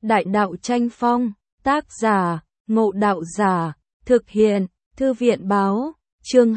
Đại đạo tranh phong, tác giả, Ngộ Đạo Giả, thực hiện, Thư viện báo, chương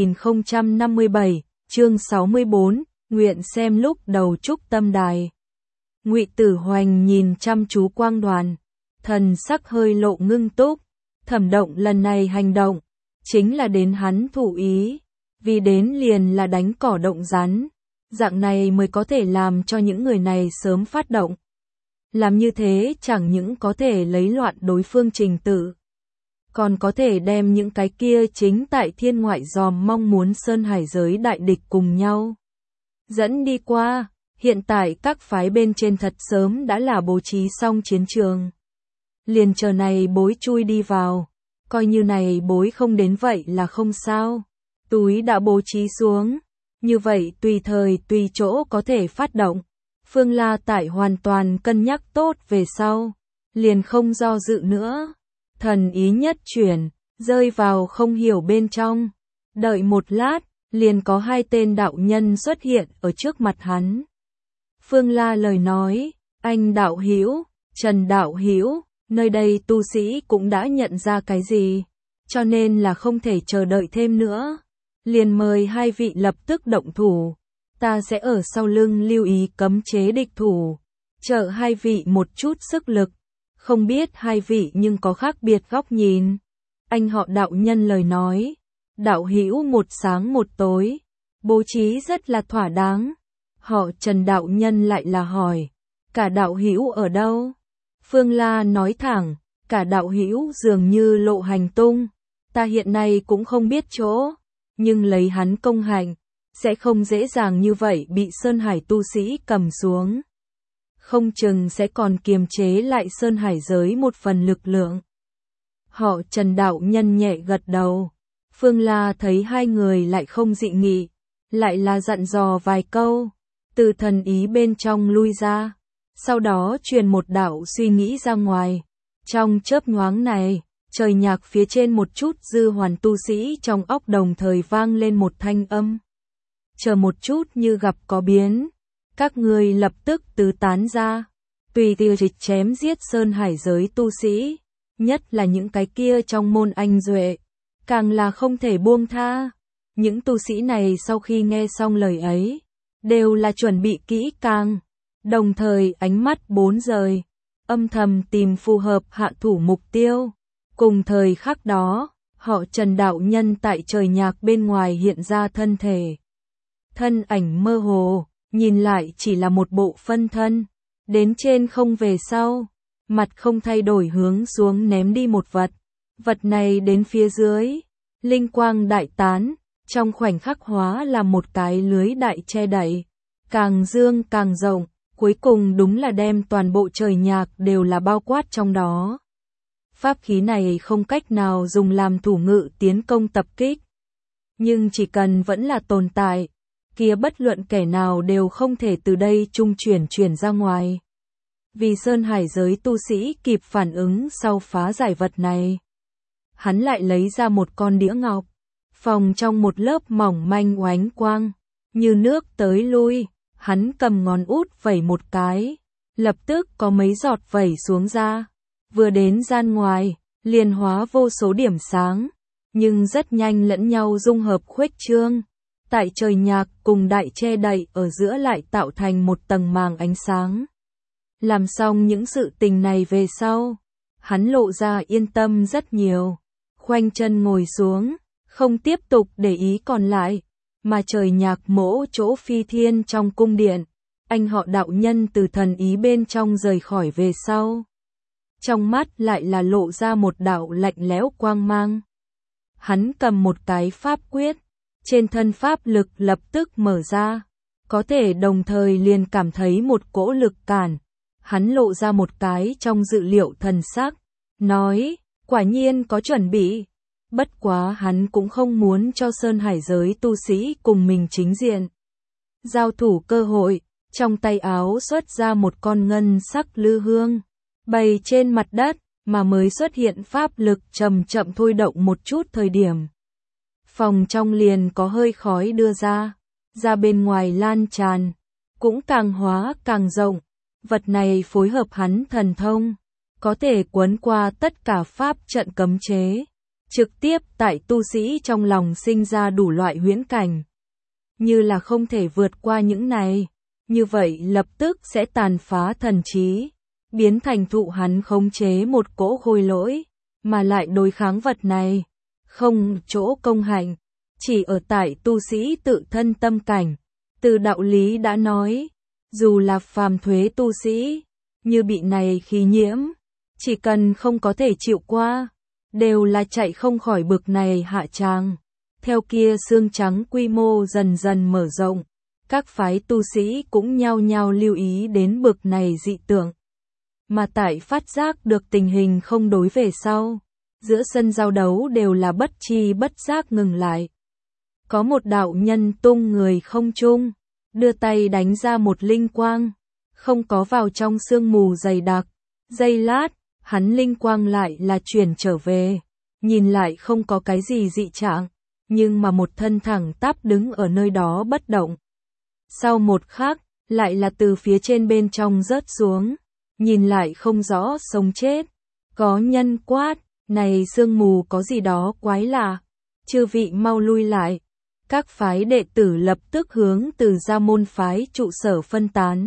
2057, chương 64, nguyện xem lúc đầu trúc tâm đài. Ngụy Tử Hoành nhìn chăm chú quang đoàn, thần sắc hơi lộ ngưng túc, Thẩm Động lần này hành động, chính là đến hắn thủ ý, vì đến liền là đánh cỏ động rắn, dạng này mới có thể làm cho những người này sớm phát động. Làm như thế chẳng những có thể lấy loạn đối phương trình tự, còn có thể đem những cái kia chính tại thiên ngoại dòm mong muốn sơn hải giới đại địch cùng nhau dẫn đi qua. Hiện tại các phái bên trên thật sớm đã là bố trí xong chiến trường, liền chờ này bối chui đi vào, coi như này bối không đến vậy là không sao. Túi đã bố trí xuống, như vậy tùy thời tùy chỗ có thể phát động. Phương La tại hoàn toàn cân nhắc tốt về sau, liền không do dự nữa, thần ý nhất chuyển, rơi vào không hiểu bên trong. Đợi một lát, liền có hai tên đạo nhân xuất hiện ở trước mặt hắn. Phương La lời nói, anh đạo hữu, Trần đạo hữu, nơi đây tu sĩ cũng đã nhận ra cái gì, cho nên là không thể chờ đợi thêm nữa, liền mời hai vị lập tức động thủ. Ta sẽ ở sau lưng lưu ý cấm chế địch thủ, trợ hai vị một chút sức lực. Không biết hai vị nhưng có khác biệt góc nhìn. Anh họ đạo nhân lời nói, đạo hữu một sáng một tối, bố trí rất là thỏa đáng. Họ Trần đạo nhân lại là hỏi, cả đạo hữu ở đâu? Phương La nói thẳng, cả đạo hữu dường như lộ hành tung, ta hiện nay cũng không biết chỗ, nhưng lấy hắn công hành, sẽ không dễ dàng như vậy bị Sơn Hải tu sĩ cầm xuống. Không chừng sẽ còn kiềm chế lại Sơn Hải giới một phần lực lượng. Họ Trần đạo nhân nhẹ gật đầu. Phương La thấy hai người lại không dị nghị, lại là dặn dò vài câu, từ thần ý bên trong lui ra, sau đó truyền một đạo suy nghĩ ra ngoài. Trong chớp nhoáng này, trời nhạc phía trên một chút dư hoàn tu sĩ trong óc đồng thời vang lên một thanh âm. Chờ một chút, như gặp có biến, các ngươi lập tức tứ tán ra, tùy tiêu dịch chém giết Sơn Hải giới tu sĩ, nhất là những cái kia trong môn anh duệ, càng là không thể buông tha. Những tu sĩ này sau khi nghe xong lời ấy, đều là chuẩn bị kỹ càng, đồng thời ánh mắt bốn rời, âm thầm tìm phù hợp hạ thủ mục tiêu. Cùng thời khắc đó, họ Trần đạo nhân tại trời nhạc bên ngoài hiện ra thân thể. Thân ảnh mơ hồ, nhìn lại chỉ là một bộ phân thân, đến trên không về sau, mặt không thay đổi hướng xuống ném đi một vật. Vật này đến phía dưới, linh quang đại tán, trong khoảnh khắc hóa là một cái lưới đại che đậy, càng dương càng rộng, cuối cùng đúng là đem toàn bộ trời nhạc đều là bao quát trong đó. Pháp khí này không cách nào dùng làm thủ ngự tiến công tập kích, nhưng chỉ cần vẫn là tồn tại, kia bất luận kẻ nào đều không thể từ đây trung chuyển ra ngoài. Vì Sơn Hải giới tu sĩ kịp phản ứng sau phá giải vật này, hắn lại lấy ra một con đĩa ngọc, phòng trong một lớp mỏng manh oánh quang, như nước tới lui, hắn cầm ngón út vẩy một cái, lập tức có mấy giọt vẩy xuống ra, vừa đến gian ngoài, liền hóa vô số điểm sáng, nhưng rất nhanh lẫn nhau dung hợp khuếch trương. Tại trời nhạc cùng đại che đậy ở giữa lại tạo thành một tầng màng ánh sáng. Làm xong những sự tình này về sau, hắn lộ ra yên tâm rất nhiều, khoanh chân ngồi xuống, không tiếp tục để ý còn lại, mà trời nhạc mỗ chỗ phi thiên trong cung điện, anh họ đạo nhân từ thần ý bên trong rời khỏi về sau. Trong mắt lại là lộ ra một đạo lạnh lẽo quang mang. Hắn cầm một cái pháp quyết, trên thân pháp lực lập tức mở ra, có thể đồng thời liền cảm thấy một cỗ lực cản. Hắn lộ ra một cái trong dự liệu thần sắc, nói, quả nhiên có chuẩn bị. Bất quá hắn cũng không muốn cho Sơn Hải giới tu sĩ cùng mình chính diện giao thủ cơ hội, trong tay áo xuất ra một con ngân sắc lư hương, bày trên mặt đất, mà mới xuất hiện pháp lực chậm chậm thôi động một chút thời điểm. Phòng trong liền có hơi khói đưa ra bên ngoài lan tràn, cũng càng hóa càng rộng. Vật này phối hợp hắn thần thông, có thể quấn qua tất cả pháp trận cấm chế, trực tiếp tại tu sĩ trong lòng sinh ra đủ loại huyễn cảnh. Như là không thể vượt qua những này, như vậy lập tức sẽ tàn phá thần trí, biến thành thụ hắn khống chế một cỗ khôi lỗi, mà lại đối kháng vật này, không chỗ công hạnh, chỉ ở tại tu sĩ tự thân tâm cảnh. Từ đạo lý đã nói, dù là phàm thuế tu sĩ, như bị này khí nhiễm, chỉ cần không có thể chịu qua, đều là chạy không khỏi bực này hạ tràng. Theo kia xương trắng quy mô dần dần mở rộng, các phái tu sĩ cũng nhao nhao lưu ý đến bực này dị tượng. Mà tại phát giác được tình hình không đối về sau, giữa sân giao đấu đều là bất chi bất giác ngừng lại. Có một đạo nhân tung người không trung, đưa tay đánh ra một linh quang, không có vào trong sương mù dày đặc. Giây lát, hắn linh quang lại là chuyển trở về, nhìn lại không có cái gì dị trạng, nhưng mà một thân thẳng tắp đứng ở nơi đó bất động. Sau một khắc, lại là từ phía trên bên trong rớt xuống, nhìn lại không rõ sống chết. Có nhân quát, này sương mù có gì đó quái lạ, chư vị mau lui lại. Các phái đệ tử lập tức hướng từ gia môn phái trụ sở phân tán.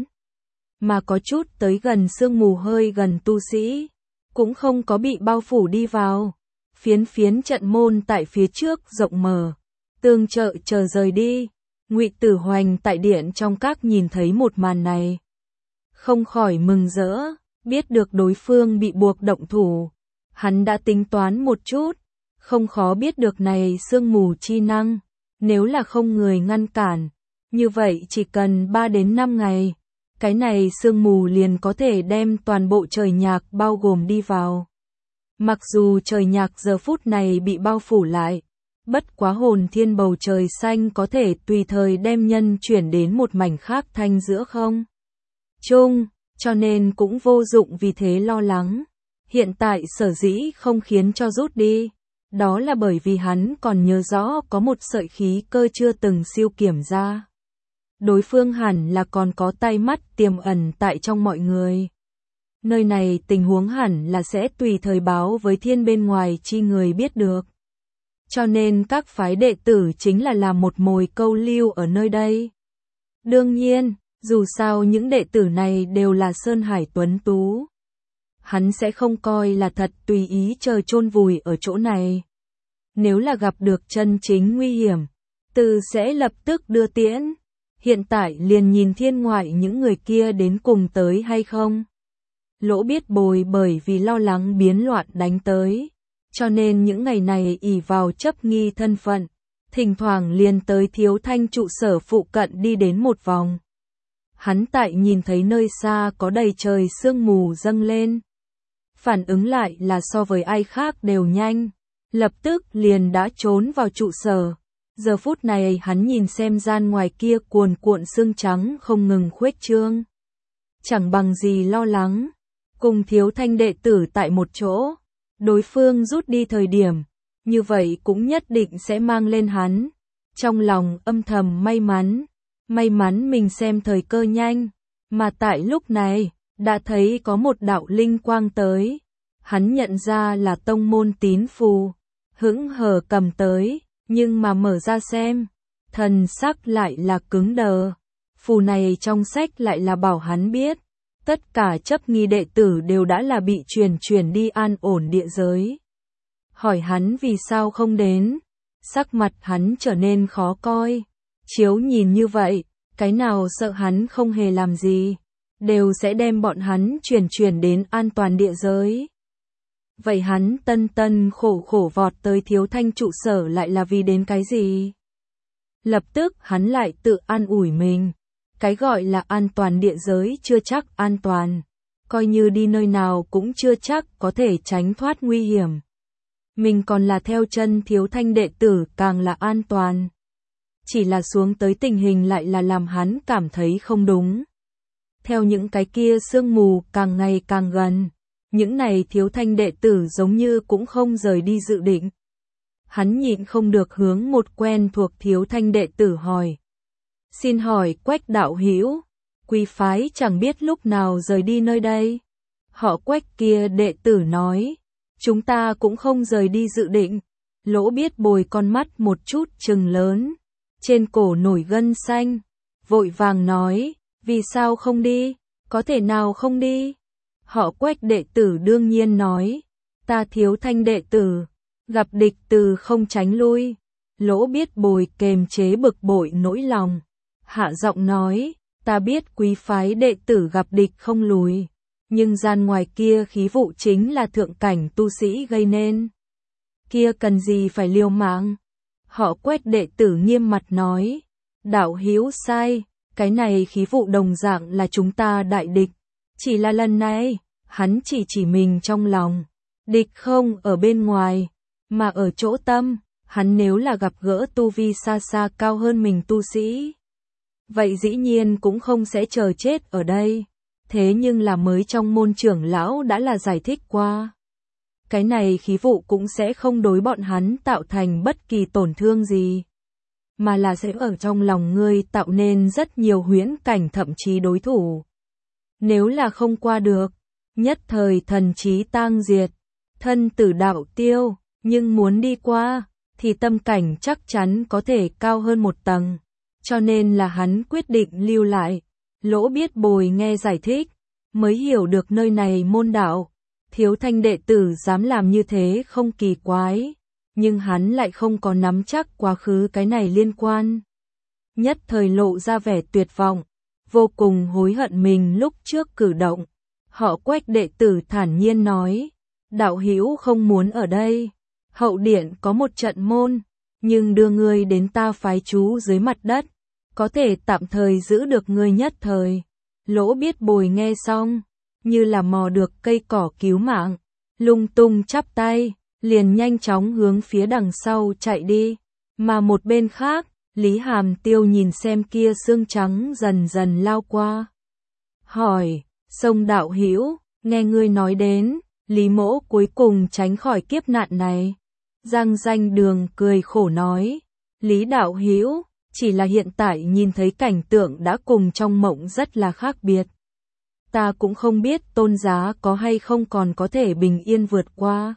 Mà có chút tới gần sương mù hơi gần tu sĩ, cũng không có bị bao phủ đi vào. Phiến phiến trận môn tại phía trước rộng mở, tương trợ chờ rời đi. Ngụy Tử Hoành tại điện trong các nhìn thấy một màn này, không khỏi mừng rỡ, biết được đối phương bị buộc động thủ. Hắn đã tính toán một chút, không khó biết được này sương mù chi năng, nếu là không người ngăn cản, như vậy chỉ cần 3 đến 5 ngày, cái này sương mù liền có thể đem toàn bộ trời nhạc bao gồm đi vào. Mặc dù trời nhạc giờ phút này bị bao phủ lại, bất quá hồn thiên bầu trời xanh có thể tùy thời đem nhân chuyển đến một mảnh khác thanh giữa không chung, cho nên cũng vô dụng vì thế lo lắng. Hiện tại sở dĩ không khiến cho rút đi, đó là bởi vì hắn còn nhớ rõ có một sợi khí cơ chưa từng siêu kiểm ra. Đối phương hẳn là còn có tay mắt tiềm ẩn tại trong mọi người. Nơi này tình huống hẳn là sẽ tùy thời báo với thiên bên ngoài chi người biết được. Cho nên các phái đệ tử chính là làm một mồi câu lưu ở nơi đây. Đương nhiên, dù sao những đệ tử này đều là Sơn Hải tuấn tú. Hắn sẽ không coi là thật tùy ý chờ chôn vùi ở chỗ này. Nếu là gặp được chân chính nguy hiểm, Từ sẽ lập tức đưa tiễn. Hiện tại liền nhìn thiên ngoại những người kia đến cùng tới hay không. Lỗ biết bồi bởi vì lo lắng biến loạn đánh tới, cho nên những ngày này ỷ vào chấp nghi thân phận, thỉnh thoảng liền tới Thiếu Thanh trụ sở phụ cận đi đến một vòng. Hắn tại nhìn thấy nơi xa có đầy trời sương mù dâng lên. Phản ứng lại là so với ai khác đều nhanh, lập tức liền đã trốn vào trụ sở. Giờ phút này hắn nhìn xem gian ngoài kia cuồn cuộn sương trắng không ngừng khuếch trương. Chẳng bằng gì lo lắng, cùng Thiếu Thanh đệ tử tại một chỗ, đối phương rút đi thời điểm, như vậy cũng nhất định sẽ mang lên hắn. Trong lòng âm thầm may mắn mình xem thời cơ nhanh, mà tại lúc này, đã thấy có một đạo linh quang tới. Hắn nhận ra là tông môn tín phù, hững hờ cầm tới, nhưng mà mở ra xem, thần sắc lại là cứng đờ. Phù này trong sách lại là bảo hắn biết, tất cả chấp nghi đệ tử đều đã là bị chuyển đi an ổn địa giới. Hỏi hắn vì sao không đến, sắc mặt hắn trở nên khó coi. Chiếu nhìn như vậy, cái nào sợ hắn không hề làm gì, đều sẽ đem bọn hắn chuyển đến an toàn địa giới. Vậy hắn tân khổ vọt tới Thiếu Thanh trụ sở lại là vì đến cái gì? Lập tức hắn lại tự an ủi mình. Cái gọi là an toàn địa giới chưa chắc an toàn. Coi như đi nơi nào cũng chưa chắc có thể tránh thoát nguy hiểm. Mình còn là theo chân Thiếu Thanh đệ tử càng là an toàn. Chỉ là xuống tới tình hình lại là làm hắn cảm thấy không đúng. Theo những cái kia sương mù càng ngày càng gần, những này Thiếu Thanh đệ tử giống như cũng không rời đi dự định. Hắn nhịn không được hướng một quen thuộc Thiếu Thanh đệ tử hỏi. Xin hỏi Quách đạo hữu, quý phái chẳng biết lúc nào rời đi nơi đây. Họ Quách kia đệ tử nói, chúng ta cũng không rời đi dự định. Lỗ Biết Bồi con mắt một chút trừng lớn, trên cổ nổi gân xanh, vội vàng nói, vì sao không đi, có thể nào không đi? Họ Quách đệ tử đương nhiên nói, ta Thiếu Thanh đệ tử, gặp địch từ không tránh lui. Lỗ Biết Bồi kềm chế bực bội nỗi lòng, hạ giọng nói, ta biết quý phái đệ tử gặp địch không lùi, nhưng gian ngoài kia khí vụ chính là thượng cảnh tu sĩ gây nên. Kia cần gì phải liều mạng? Họ Quách đệ tử nghiêm mặt nói, đạo hữu sai, cái này khí vụ đồng dạng là chúng ta đại địch. Chỉ là lần này, hắn chỉ mình trong lòng, địch không ở bên ngoài, mà ở chỗ tâm. Hắn nếu là gặp gỡ tu vi xa xa cao hơn mình tu sĩ, vậy dĩ nhiên cũng không sẽ chờ chết ở đây. Thế nhưng là mới trong môn trưởng lão đã là giải thích qua. Cái này khí vụ cũng sẽ không đối bọn hắn tạo thành bất kỳ tổn thương gì, mà là sẽ ở trong lòng ngươi tạo nên rất nhiều huyễn cảnh thậm chí đối thủ. Nếu là không qua được, nhất thời thần trí tang diệt, thân tử đạo tiêu, nhưng muốn đi qua, thì tâm cảnh chắc chắn có thể cao hơn một tầng, cho nên là hắn quyết định lưu lại. Lỗ Biết Bồi nghe giải thích, mới hiểu được nơi này môn đạo, Thiếu Thanh đệ tử dám làm như thế không kỳ quái, nhưng hắn lại không có nắm chắc quá khứ cái này liên quan. Nhất thời lộ ra vẻ tuyệt vọng, vô cùng hối hận mình lúc trước cử động. Họ Quách đệ tử thản nhiên nói, đạo hữu không muốn ở đây. Hậu điện có một trận môn, nhưng đưa ngươi đến ta phái trú dưới mặt đất, có thể tạm thời giữ được ngươi nhất thời. Lỗ Biết Bồi nghe xong, như là mò được cây cỏ cứu mạng, lung tung chắp tay, liền nhanh chóng hướng phía đằng sau chạy đi. Mà một bên khác, Lý Hàm Tiêu nhìn xem kia xương trắng dần dần lao qua. Hỏi, Sông đạo hữu, nghe ngươi nói đến, Lý mỗ cuối cùng tránh khỏi kiếp nạn này. Giang Danh Đường cười khổ nói, Lý đạo hữu, chỉ là hiện tại nhìn thấy cảnh tượng đã cùng trong mộng rất là khác biệt. Ta cũng không biết Tôn giá có hay không còn có thể bình yên vượt qua.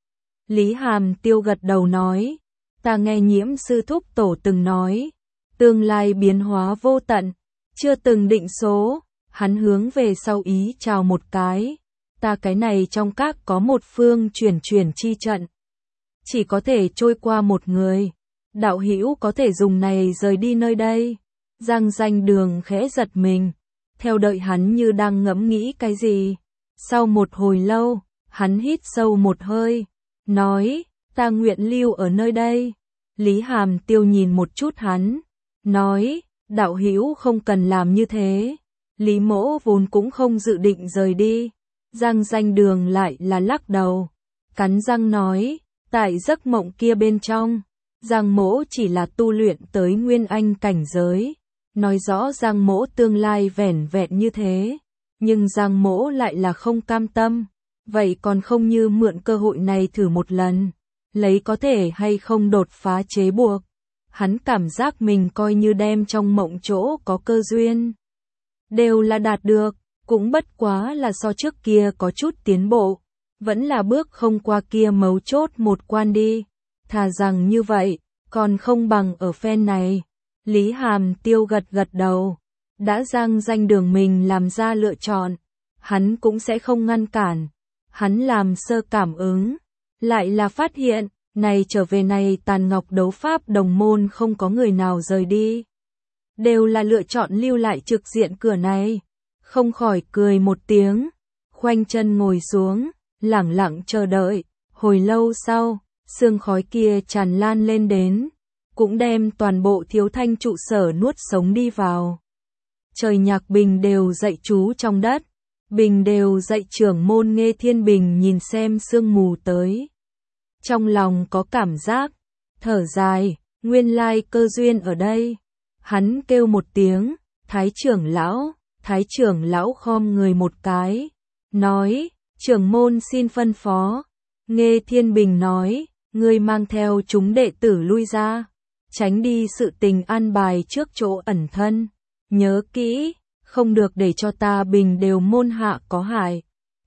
Lý Hàm Tiêu gật đầu nói, ta nghe Nhiễm sư thúc tổ từng nói, tương lai biến hóa vô tận, chưa từng định số. Hắn hướng về sau ý chào một cái, ta cái này trong các có một phương chuyển chi trận, chỉ có thể trôi qua một người, đạo hữu có thể dùng này rời đi nơi đây. Giang Danh Đường khẽ giật mình, theo đợi hắn như đang ngẫm nghĩ cái gì. Sau một hồi lâu, hắn hít sâu một hơi, nói, ta nguyện lưu ở nơi đây. Lý Hàm Tiêu nhìn một chút hắn, nói, đạo hữu không cần làm như thế. Lý mỗ vốn cũng không dự định rời đi. Giang Danh Đường lại là lắc đầu, cắn răng nói, tại giấc mộng kia bên trong, Giang mỗ chỉ là tu luyện tới nguyên anh cảnh giới, nói rõ Giang mỗ tương lai vẻn vẹn như thế, nhưng Giang mỗ lại là không cam tâm, vậy còn không như mượn cơ hội này thử một lần, lấy có thể hay không đột phá chế buộc. Hắn cảm giác mình coi như đem trong mộng chỗ có cơ duyên, đều là đạt được, cũng bất quá là so trước kia có chút tiến bộ, vẫn là bước không qua kia mấu chốt một quan đi, thà rằng như vậy, còn không bằng ở phen này. Lý Hàm Tiêu gật đầu, đã Giang Danh Đường mình làm ra lựa chọn, hắn cũng sẽ không ngăn cản. Hắn làm sơ cảm ứng, lại là phát hiện, này trở về này Tàn Ngọc đấu pháp đồng môn không có người nào rời đi, đều là lựa chọn lưu lại trực diện cửa này, không khỏi cười một tiếng, khoanh chân ngồi xuống, lẳng lặng chờ đợi. Hồi lâu sau, sương khói kia tràn lan lên đến, cũng đem toàn bộ Thiếu Thanh trụ sở nuốt sống đi vào. Trời Nhạc Bình đều dạy chú trong đất, Bình đều dạy trưởng môn Nghê Thiên Bình nhìn xem sương mù tới, trong lòng có cảm giác thở dài, nguyên lai cơ duyên ở đây. Hắn kêu một tiếng, Thái trưởng lão khom người một cái, nói, trưởng môn xin phân phó. Nghê Thiên Bình nói, ngươi mang theo chúng đệ tử lui ra, tránh đi sự tình an bài trước chỗ ẩn thân, nhớ kỹ, không được để cho ta Bình đều môn hạ có hại.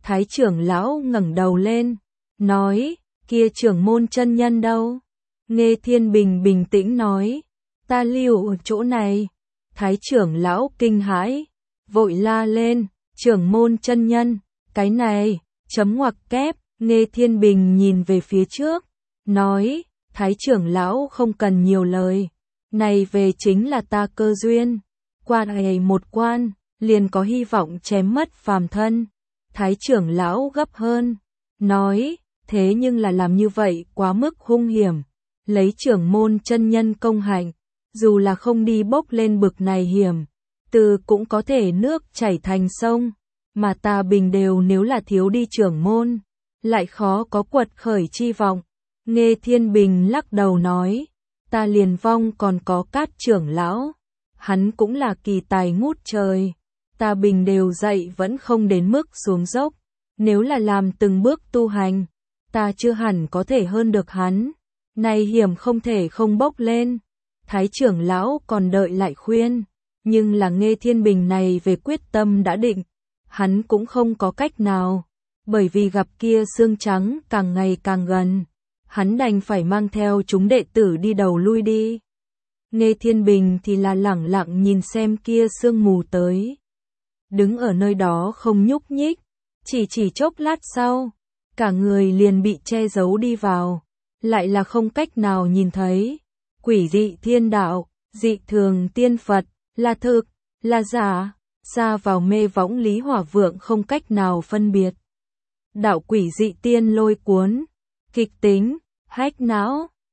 Thái trưởng lão ngẩng đầu lên, nói, kia trưởng môn chân nhân đâu? Nghê Thiên Bình bình tĩnh nói, ta lưu ở chỗ này. Thái trưởng lão kinh hãi, vội la lên, trưởng môn chân nhân, cái này, chấm ngoặc kép. Nghê Thiên Bình nhìn về phía trước, nói, Thái trưởng lão không cần nhiều lời, này về chính là ta cơ duyên, qua này một quan, liền có hy vọng chém mất phàm thân. Thái trưởng lão gấp hơn, nói, thế nhưng là làm như vậy quá mức hung hiểm, lấy trưởng môn chân nhân công hạnh, dù là không đi bốc lên bực này hiểm, từ cũng có thể nước chảy thành sông, mà ta bình đều nếu là thiếu đi trưởng môn, lại khó có quật khởi chi vọng. Nghê Thiên Bình lắc đầu nói, ta liền vong còn có Cát trưởng lão, hắn cũng là kỳ tài ngút trời, ta bình đều dạy vẫn không đến mức xuống dốc, nếu là làm từng bước tu hành, ta chưa hẳn có thể hơn được hắn, này hiểm không thể không bốc lên. Thái trưởng lão còn đợi lại khuyên, nhưng là Nghê Thiên Bình này về quyết tâm đã định, hắn cũng không có cách nào, bởi vì gặp kia xương trắng càng ngày càng gần, hắn đành phải mang theo chúng đệ tử đi đầu lui đi. Nghê Thiên Bình thì là lẳng lặng nhìn xem kia sương mù tới, đứng ở nơi đó không nhúc nhích, chỉ chốc lát sau, cả người liền bị che giấu đi vào, lại là không cách nào nhìn thấy. Quỷ dị thiên đạo, dị thường tiên Phật, là thực, là giả, xa vào mê võng Lý Hỏa Vượng không cách nào phân biệt. Đạo quỷ dị tiên lôi cuốn, kịch tính, hách não,